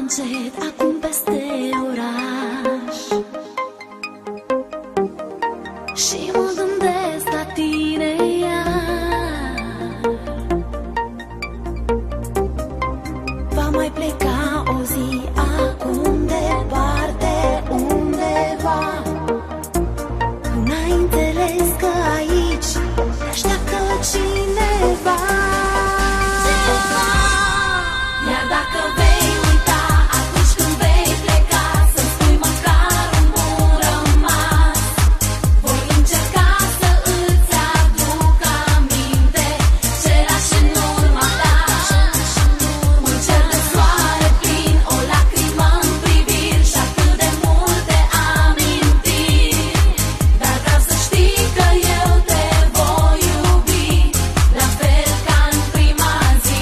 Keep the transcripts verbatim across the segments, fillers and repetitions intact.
încet acum peste oraș și mă gândesc la tine iar. Va mai pleca o zi acum departe undeva. N-ai înțeles că aici te așteaptă cineva. Iar dacă vei uita atunci când vei pleca, să-mi spui măcar un bun rămas. Voi încerca să îți aduc aminte ce lași în urma ta. Un cer de soare plin, o lacrimă în priviri și atât de multe amintiri. Dar vreau să știi că eu te voi iubi la fel ca în prima zi.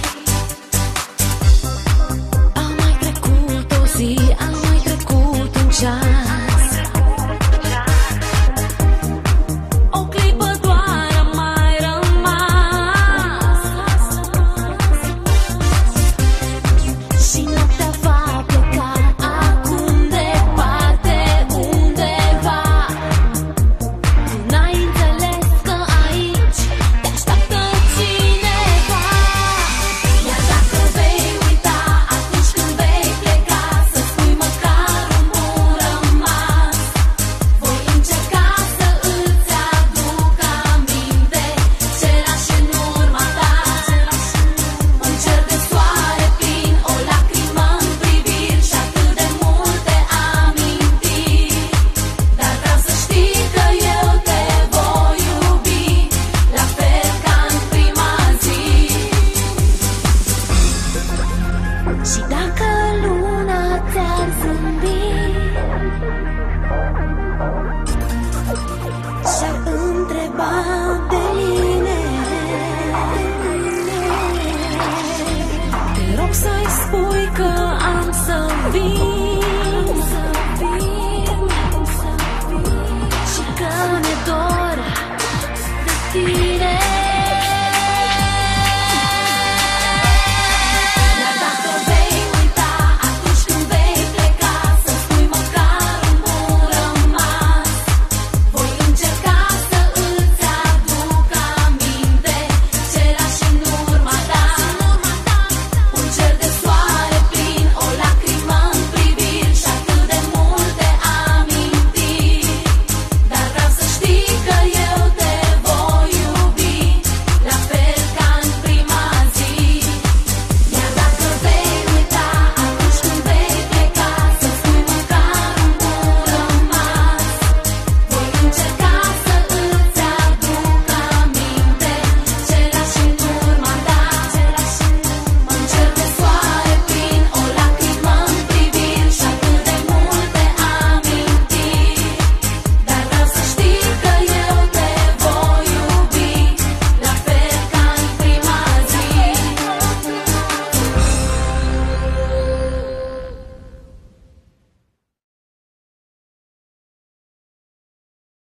A mai trecut o zi, a mai trecut un ceas. O clipă doar a mai rămas și noaptea va pleca acum departe undeva. Tu n-ai înțeles că aici te așteaptă cineva. Iar dacă vei uita atunci când vei pleca, să spui măcar un bun rămas. Voi încerca să îți aduc aminte ce lași în urma ta. Un cer de soare plin, o lacrimă în priviri și atât de multe amintiri. Dar vreau să știi că eu te voi iubi la fel ca în prima zi. Și dacă luna ți-ar zâmbi și-ar întreba de mine, te rog să-i spui că am să vin și că mi-e dor de tine.